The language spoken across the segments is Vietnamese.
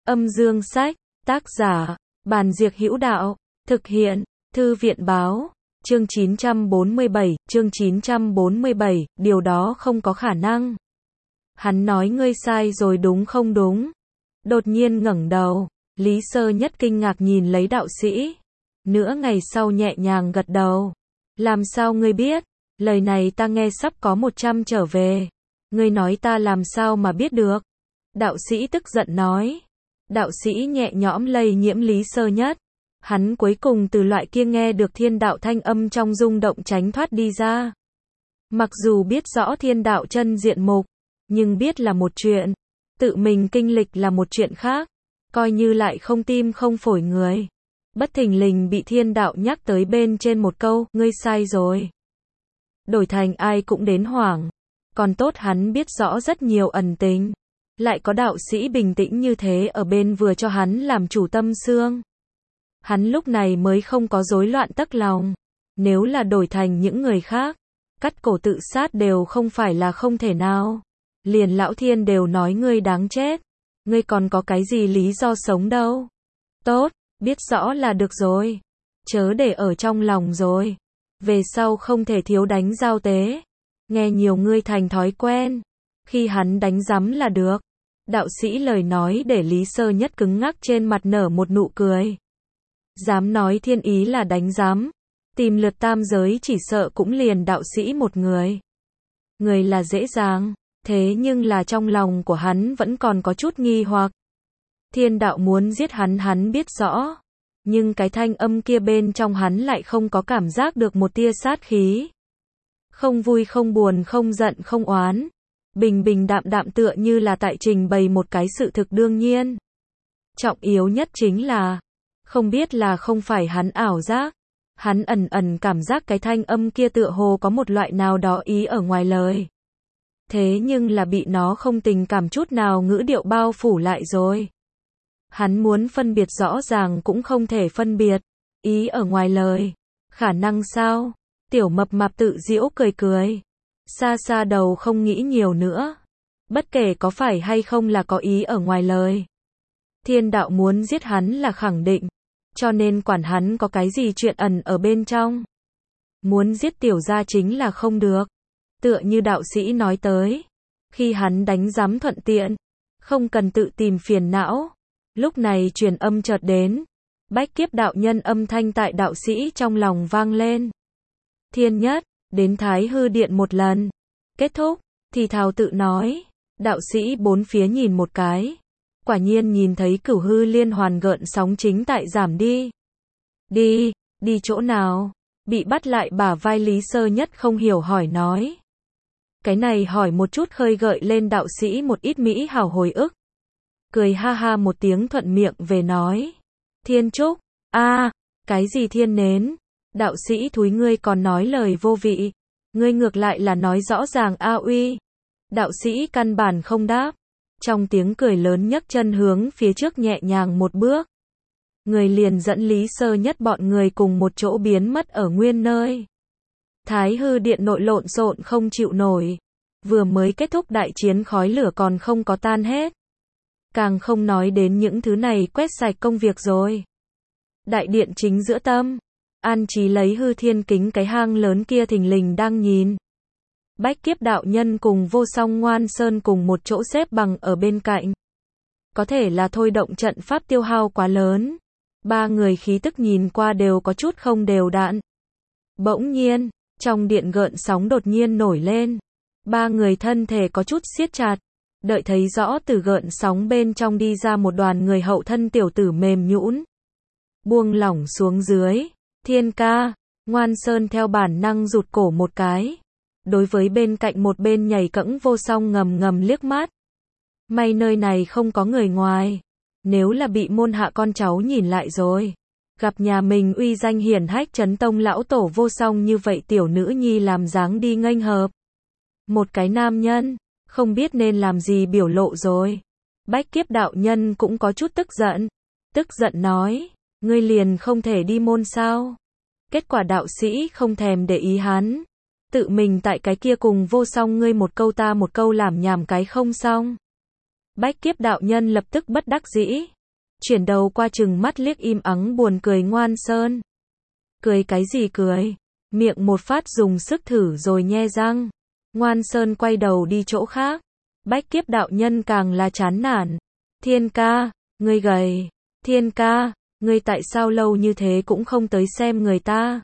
Âm dương sách, tác giả, Bàn Diệc Hữu Đạo, thực hiện, Thư viện báo, chương 947, điều đó không có khả năng. Hắn nói ngươi sai rồi đúng không đúng? Đột nhiên ngẩng đầu, Lý Sơ Nhất kinh ngạc nhìn lấy đạo sĩ. Nửa ngày sau nhẹ nhàng gật đầu. Làm sao ngươi biết? Lời này ta nghe sắp có 100 trở về. Ngươi nói ta làm sao mà biết được? Đạo sĩ tức giận nói. Đạo sĩ nhẹ nhõm lây nhiễm Lý Sơ Nhất. Hắn cuối cùng từ loại kia nghe được thiên đạo thanh âm trong rung động tránh thoát đi ra. Mặc dù biết rõ thiên đạo chân diện mục, nhưng biết là một chuyện, tự mình kinh lịch là một chuyện khác, coi như lại không tim không phổi người. Bất thình lình bị thiên đạo nhắc tới bên trên một câu, ngươi sai rồi. Đổi thành ai cũng đến hoảng. Còn tốt hắn biết rõ rất nhiều ẩn tình. Lại có đạo sĩ bình tĩnh như thế ở bên vừa cho hắn làm chủ tâm xương. Hắn lúc này mới không có rối loạn tấc lòng. Nếu là đổi thành những người khác, cắt cổ tự sát đều không phải là không thể nào. Liền lão thiên đều nói ngươi đáng chết. Ngươi còn có cái gì lý do sống đâu. Tốt, biết rõ là được rồi. Chớ để ở trong lòng rồi. Về sau không thể thiếu đánh giao tế. Nghe nhiều ngươi thành thói quen. Khi hắn đánh giám là được. Đạo sĩ lời nói để Lý Sơ Nhất cứng ngắc trên mặt nở một nụ cười. Dám nói thiên ý là đánh giám. Tìm lượt tam giới chỉ sợ cũng liền đạo sĩ một người. Người là dễ dàng. Thế nhưng là trong lòng của hắn vẫn còn có chút nghi hoặc. Thiên đạo muốn giết hắn biết rõ. Nhưng cái thanh âm kia bên trong hắn lại không có cảm giác được một tia sát khí. Không vui không buồn không giận không oán. Bình bình đạm đạm tựa như là tại trình bày một cái sự thực đương nhiên. Trọng yếu nhất chính là, không biết là không phải hắn ảo giác. Hắn ẩn ẩn cảm giác cái thanh âm kia tựa hồ có một loại nào đó ý ở ngoài lời. Thế nhưng là bị nó không tình cảm chút nào ngữ điệu bao phủ lại rồi. Hắn muốn phân biệt rõ ràng cũng không thể phân biệt. Ý ở ngoài lời. Khả năng sao? Tiểu mập mạp tự giễu cười cười. Xa xa đầu không nghĩ nhiều nữa. Bất kể có phải hay không là có ý ở ngoài lời. Thiên đạo muốn giết hắn là khẳng định. Cho nên quản hắn có cái gì chuyện ẩn ở bên trong. Muốn giết tiểu gia chính là không được. Tựa như đạo sĩ nói tới. Khi hắn đánh giám thuận tiện. Không cần tự tìm phiền não. Lúc này truyền âm chợt đến. Bách kiếp đạo nhân âm thanh tại đạo sĩ trong lòng vang lên. Thiên Nhất, đến Thái Hư Điện một lần. Kết thúc, thì thào tự nói. Đạo sĩ bốn phía nhìn một cái. Quả nhiên nhìn thấy cửu hư liên hoàn gợn sóng chính tại giảm đi. Đi chỗ nào? Bị bắt lại bả vai Lý Sơ Nhất không hiểu hỏi nói. Cái này hỏi một chút khơi gợi lên đạo sĩ một ít mỹ hảo hồi ức. Cười ha ha một tiếng thuận miệng về nói. Thiên trúc, cái gì thiên nến? Đạo sĩ thúi ngươi còn nói lời vô vị. Ngươi ngược lại là nói rõ ràng uy. Đạo sĩ căn bản không đáp. Trong tiếng cười lớn nhấc chân hướng phía trước nhẹ nhàng một bước. Người liền dẫn Lý Sơ Nhất bọn người cùng một chỗ biến mất ở nguyên nơi. Thái Hư Điện nội lộn xộn không chịu nổi. Vừa mới kết thúc đại chiến khói lửa còn không có tan hết. Càng không nói đến những thứ này quét sạch công việc rồi. Đại điện chính giữa tâm. An trí lấy hư thiên kính cái hang lớn kia thình lình đang nhìn. Bách kiếp đạo nhân cùng vô song ngoan sơn cùng một chỗ xếp bằng ở bên cạnh. Có thể là thôi động trận pháp tiêu hao quá lớn. Ba người khí tức nhìn qua đều có chút không đều đặn. Bỗng nhiên, trong điện gợn sóng đột nhiên nổi lên. Ba người thân thể có chút siết chặt. Đợi thấy rõ từ gợn sóng bên trong đi ra một đoàn người hậu thân tiểu tử mềm nhũn. Buông lỏng xuống dưới. Thiên ca, Ngoan Sơn theo bản năng rụt cổ một cái. Đối với bên cạnh một bên nhảy cẫng vô song ngầm liếc mắt. May nơi này không có người ngoài. Nếu là bị môn hạ con cháu nhìn lại rồi. Gặp nhà mình uy danh hiển hách chấn tông lão tổ vô song như vậy tiểu nữ nhi làm dáng đi nghênh hợp. Một cái nam nhân, không biết nên làm gì biểu lộ rồi. Bách kiếp đạo nhân cũng có chút tức giận. Tức giận nói, ngươi liền không thể đi môn sao? Kết quả đạo sĩ không thèm để ý hắn. Tự mình tại cái kia cùng vô song ngươi một câu ta một câu làm nhảm cái không xong. Bách kiếp đạo nhân lập tức bất đắc dĩ. chuyển đầu qua chừng mắt liếc im ắng buồn cười Ngoan Sơn. Cười cái gì cười? Miệng một phát dùng sức thử rồi nhe răng. Ngoan Sơn quay đầu đi chỗ khác. Bách Kiếp đạo nhân càng là chán nản. Thiên ca, ngươi gầy. Thiên ca, ngươi tại sao lâu như thế cũng không tới xem người ta?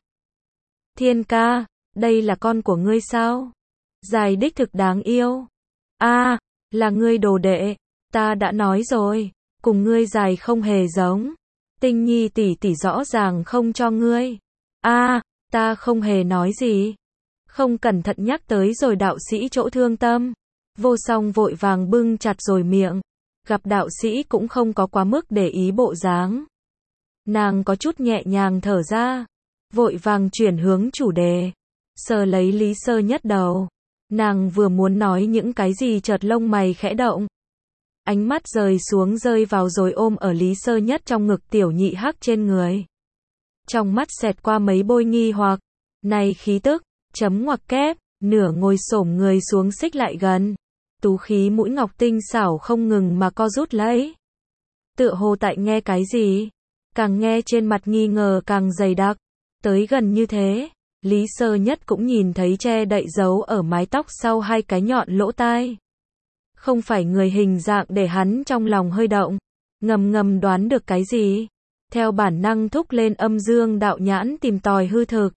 Thiên ca, đây là con của ngươi sao? Dài đích thực đáng yêu. A, là ngươi đồ đệ. Ta đã nói rồi, cùng ngươi dài không hề giống. Tinh Nhi tỷ tỷ rõ ràng không cho ngươi. A, ta không hề nói gì. Không cẩn thận nhắc tới rồi đạo sĩ chỗ thương tâm. Vô Song vội vàng bưng chặt rồi miệng. Gặp đạo sĩ cũng không có quá mức để ý bộ dáng. Nàng có chút nhẹ nhàng thở ra. Vội vàng chuyển hướng chủ đề. Sờ lấy Lý Sơ Nhất đầu. Nàng vừa muốn nói những cái gì chợt lông mày khẽ động. Ánh mắt rời xuống rơi vào rồi ôm ở Lý Sơ Nhất trong ngực tiểu nhị hắc trên người. Trong mắt xẹt qua mấy bôi nghi hoặc. Này khí tức, chấm ngoặc kép, nửa ngồi xổm người xuống xích lại gần. Tú khí mũi ngọc tinh xảo không ngừng mà co rút lấy. Tựa hồ tại nghe cái gì? Càng nghe trên mặt nghi ngờ càng dày đặc. Tới gần như thế, Lý Sơ Nhất cũng nhìn thấy che đậy dấu ở mái tóc sau hai cái nhọn lỗ tai. Không phải người hình dạng để hắn trong lòng hơi động. Ngầm ngầm đoán được cái gì? Theo bản năng thúc lên âm dương đạo nhãn tìm tòi hư thực.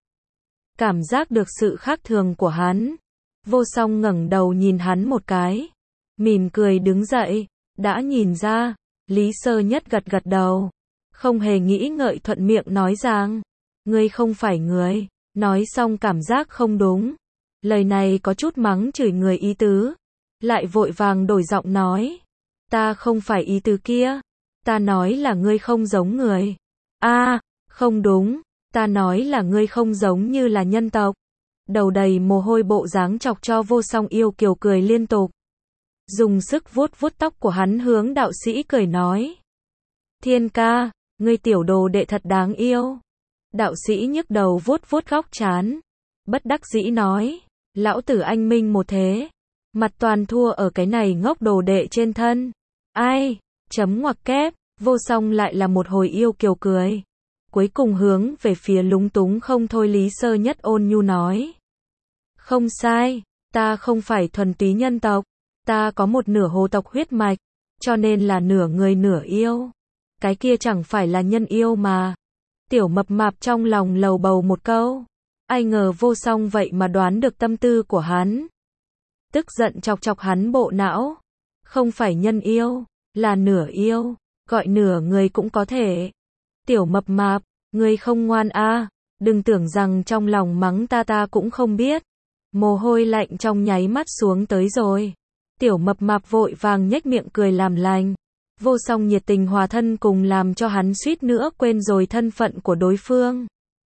Cảm giác được sự khác thường của hắn. Vô Song ngẩng đầu nhìn hắn một cái. Mỉm cười đứng dậy. Đã nhìn ra. Lý Sơ Nhất gật gật đầu. Không hề nghĩ ngợi thuận miệng nói rằng. Ngươi không phải người. Nói xong cảm giác không đúng. Lời này có chút mắng chửi người ý tứ. Lại vội vàng đổi giọng nói. Ta không phải ý tứ kia. Ta nói là ngươi không giống người. A, không đúng. Ta nói là ngươi không giống như là nhân tộc. Đầu đầy mồ hôi bộ dáng chọc cho Vô Song yêu kiều cười liên tục. Dùng sức vuốt vuốt tóc của hắn hướng đạo sĩ cười nói. Thiên ca, ngươi tiểu đồ đệ thật đáng yêu. Đạo sĩ nhức đầu vuốt vuốt góc trán. Bất đắc dĩ nói. Lão tử anh minh một thế. Mặt toàn thua ở cái này ngốc đồ đệ trên thân. Ai, chấm ngoặc kép, Vô Song lại là một hồi yêu kiều cười. Cuối cùng hướng về phía lúng túng không thôi Lý Sơ Nhất ôn nhu nói. Không sai, ta không phải thuần túy nhân tộc. Ta có một nửa hồ tộc huyết mạch, cho nên là nửa người nửa yêu. Cái kia chẳng phải là nhân yêu mà. Tiểu mập mạp trong lòng lầu bầu một câu. Ai ngờ Vô Song vậy mà đoán được tâm tư của hắn. Tức giận chọc chọc hắn bộ não. Không phải nhân yêu, là nửa yêu, gọi nửa người cũng có thể. Tiểu mập mạp, ngươi không ngoan a, đừng tưởng rằng trong lòng mắng ta cũng không biết. Mồ hôi lạnh trong nháy mắt xuống tới rồi. Tiểu mập mạp vội vàng nhếch miệng cười làm lành. Vô Song nhiệt tình hòa thân cùng làm cho hắn suýt nữa quên rồi thân phận của đối phương.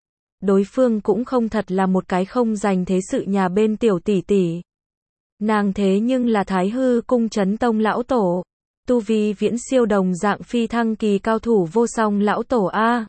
Đối phương cũng không thật là một cái không dành thế sự nhà bên tiểu tỷ tỷ. Nàng thế nhưng là Thái Hư cung Chấn Tông lão tổ. Tu vi viễn siêu đồng dạng phi thăng kỳ cao thủ Vô Song lão tổ a.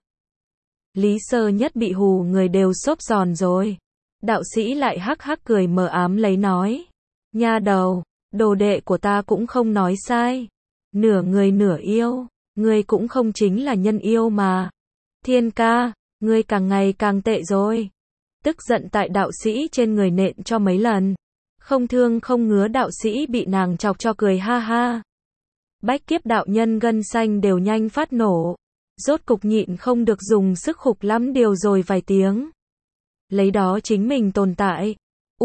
Lý Sơ Nhất bị hù người đều xốp giòn rồi. Đạo sĩ lại hắc hắc cười mờ ám lấy nói. Nha đầu, đồ đệ của ta cũng không nói sai. Nửa người nửa yêu, ngươi cũng không chính là nhân yêu mà. Thiên ca, ngươi càng ngày càng tệ rồi. Tức giận tại đạo sĩ trên người nện cho mấy lần. Không thương không ngứa đạo sĩ bị nàng chọc cho cười ha ha. Bách Kiếp đạo nhân gân xanh đều nhanh phát nổ. Rốt cục nhịn không được dùng sức khục lắm điều rồi vài tiếng. Lấy đó chính mình tồn tại.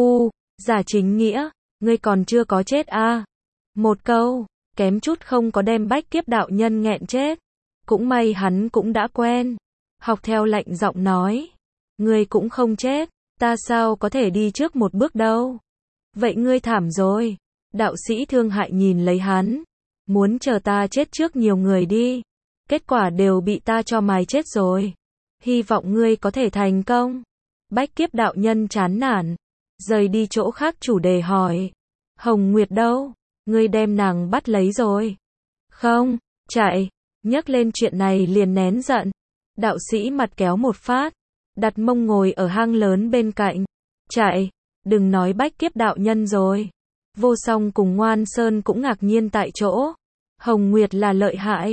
Giả chính nghĩa, ngươi còn chưa có chết a. Một câu, kém chút không có đem Bách Kiếp đạo nhân nghẹn chết. Cũng may hắn cũng đã quen. Học theo lạnh giọng nói. Ngươi cũng không chết, ta sao có thể đi trước một bước đâu. Vậy ngươi thảm rồi. Đạo sĩ thương hại nhìn lấy hắn. Muốn chờ ta chết trước nhiều người đi. Kết quả đều bị ta cho mài chết rồi. Hy vọng ngươi có thể thành công. Bách Kiếp đạo nhân chán nản. Rời đi chỗ khác chủ đề hỏi. Hồng Nguyệt đâu? Ngươi đem nàng bắt lấy rồi. Không, chạy. Nhắc lên chuyện này liền nén giận. Đạo sĩ mặt kéo một phát. Đặt mông ngồi ở hang lớn bên cạnh. Chạy. Đừng nói Bách Kiếp đạo nhân rồi. Vô Song cùng Ngoan Sơn cũng ngạc nhiên tại chỗ. Hồng Nguyệt là lợi hại.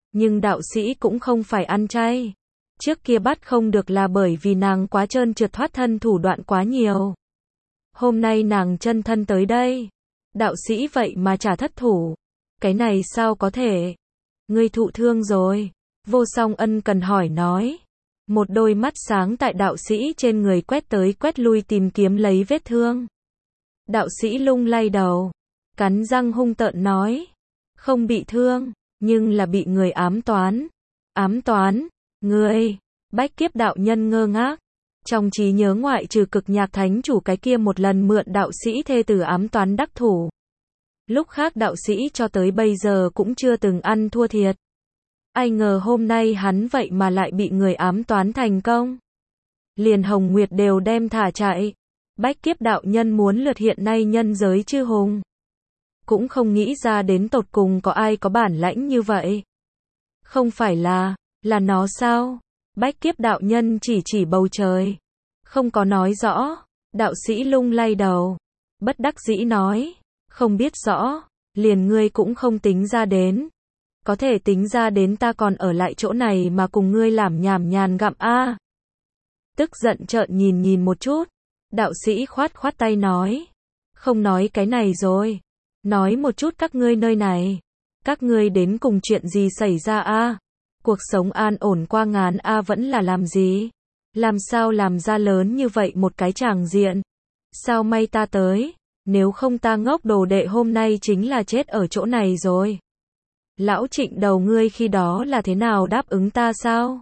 Nhưng đạo sĩ cũng không phải ăn chay. Trước kia bắt không được là bởi vì nàng quá trơn trượt, thoát thân thủ đoạn quá nhiều. Hôm nay nàng chân thân tới đây. Đạo sĩ vậy mà chả thất thủ. Cái này sao có thể? Ngươi thụ thương rồi. Vô Song ân cần hỏi nói. Một đôi mắt sáng tại đạo sĩ trên người quét tới quét lui tìm kiếm lấy vết thương. Đạo sĩ lung lay đầu. Cắn răng hung tợn nói. Không bị thương, nhưng là bị người ám toán. Ám toán? Ngươi? Bách Kiếp đạo nhân ngơ ngác. Trong trí nhớ ngoại trừ Cực Nhạc thánh chủ cái kia một lần mượn đạo sĩ thê tử ám toán đắc thủ. Lúc khác đạo sĩ cho tới bây giờ cũng chưa từng ăn thua thiệt. Ai ngờ hôm nay hắn vậy mà lại bị người ám toán thành công. Liền Hồng Nguyệt đều đem thả chạy. Bách Kiếp đạo nhân muốn lượt hiện nay nhân giới chư hùng. Cũng không nghĩ ra đến tột cùng có ai có bản lãnh như vậy. Không phải là nó sao? Bách Kiếp đạo nhân chỉ bầu trời. Không có nói rõ. Đạo sĩ lung lay đầu. Bất đắc dĩ nói. Không biết rõ. Liền ngươi cũng không tính ra đến. Có thể tính ra đến ta còn ở lại chỗ này mà cùng ngươi làm nhảm nhàn gặm a. Tức giận trợn nhìn một chút. Đạo sĩ khoát tay nói. Không nói cái này rồi. Nói một chút các ngươi nơi này. Các ngươi đến cùng chuyện gì xảy ra a? Cuộc sống an ổn qua ngàn a vẫn là làm gì? Làm sao làm ra lớn như vậy một cái tràng diện? Sao may ta tới? Nếu không ta ngốc đồ đệ hôm nay chính là chết ở chỗ này rồi. Lão Trịnh đầu ngươi khi đó là thế nào đáp ứng ta sao?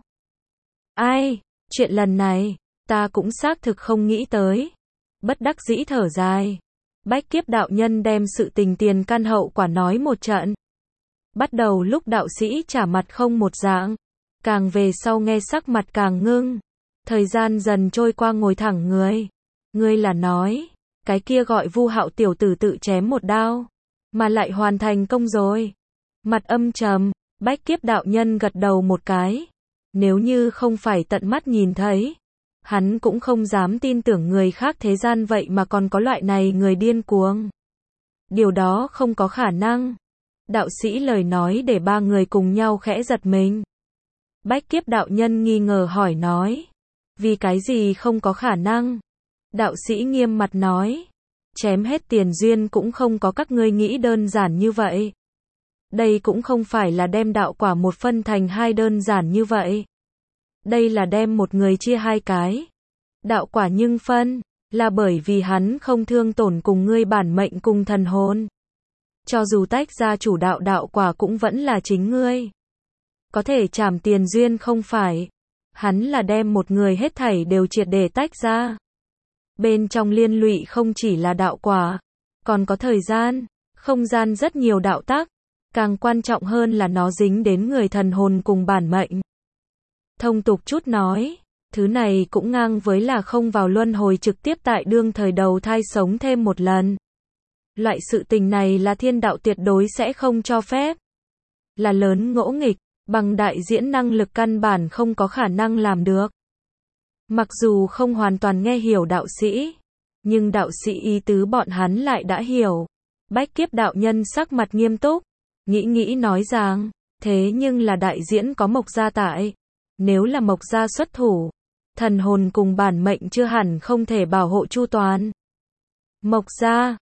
Ai? Chuyện lần này, ta cũng xác thực không nghĩ tới. Bất đắc dĩ thở dài. Bách Kiếp đạo nhân đem sự tình tiền căn hậu quả nói một trận. Bắt đầu lúc đạo sĩ trả mặt không một dạng. Càng về sau nghe sắc mặt càng ngưng. Thời gian dần trôi qua ngồi thẳng người. Ngươi là nói, cái kia gọi Vu Hạo tiểu tử tự chém một đao. Mà lại hoàn thành công rồi. Mặt âm trầm, Bách Kiếp đạo nhân gật đầu một cái. Nếu như không phải tận mắt nhìn thấy. Hắn cũng không dám tin tưởng người khác thế gian vậy mà còn có loại này người điên cuồng. Điều đó không có khả năng. Đạo sĩ lời nói để ba người cùng nhau khẽ giật mình. Bách Kiếp đạo nhân nghi ngờ hỏi nói. Vì cái gì không có khả năng? Đạo sĩ nghiêm mặt nói. Chém hết tiền duyên cũng không có các ngươi nghĩ đơn giản như vậy. Đây cũng không phải là đem đạo quả một phân thành hai đơn giản như vậy. Đây là đem một người chia hai cái. Đạo quả nhưng phân, là bởi vì hắn không thương tổn cùng ngươi bản mệnh cùng thần hồn. Cho dù tách ra chủ đạo đạo quả cũng vẫn là chính ngươi. Có thể trảm tiền duyên không phải. Hắn là đem một người hết thảy đều triệt để tách ra. Bên trong liên lụy không chỉ là đạo quả, còn có thời gian, không gian rất nhiều đạo tắc. Càng quan trọng hơn là nó dính đến người thần hồn cùng bản mệnh. Thông tục chút nói, thứ này cũng ngang với là không vào luân hồi trực tiếp tại đương thời đầu thai sống thêm một lần. Loại sự tình này là thiên đạo tuyệt đối sẽ không cho phép. Là lớn ngỗ nghịch, bằng đại diễn năng lực căn bản không có khả năng làm được. Mặc dù không hoàn toàn nghe hiểu đạo sĩ, nhưng đạo sĩ ý tứ bọn hắn lại đã hiểu. Bách Kiếp đạo nhân sắc mặt nghiêm túc, nghĩ nói rằng, thế nhưng là đại diễn có Mộc gia tại. Nếu là Mộc gia xuất thủ, thần hồn cùng bản mệnh chưa hẳn không thể bảo hộ chu toàn. Mộc gia,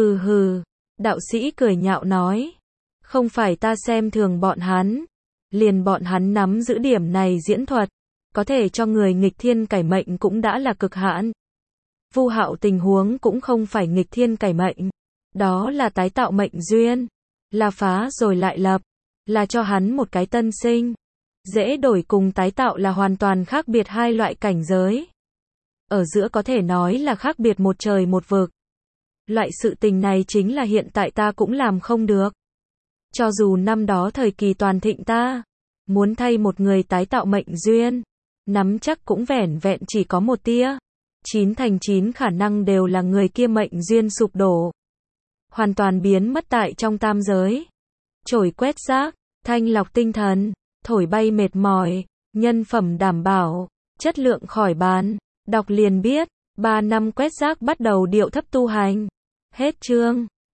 hừ, đạo sĩ cười nhạo nói. Không phải ta xem thường bọn hắn, liền bọn hắn nắm giữ điểm này diễn thuật, có thể cho người nghịch thiên cải mệnh cũng đã là cực hạn. Vu Hạo tình huống cũng không phải nghịch thiên cải mệnh, đó là tái tạo mệnh duyên, là phá rồi lại lập, là cho hắn một cái tân sinh. Dễ đổi cùng tái tạo là hoàn toàn khác biệt hai loại cảnh giới. Ở giữa có thể nói là khác biệt một trời một vực. Loại sự tình này chính là hiện tại ta cũng làm không được. Cho dù năm đó thời kỳ toàn thịnh ta, muốn thay một người tái tạo mệnh duyên, nắm chắc cũng vẻn vẹn chỉ có một tia. 9 thành 9 khả năng đều là người kia mệnh duyên sụp đổ. Hoàn toàn biến mất tại trong tam giới. Trổi quét rác, thanh lọc tinh thần, thổi bay mệt mỏi, nhân phẩm đảm bảo, chất lượng khỏi bàn. Đọc liền biết, 3 năm quét rác bắt đầu điệu thấp tu hành. Hết chương.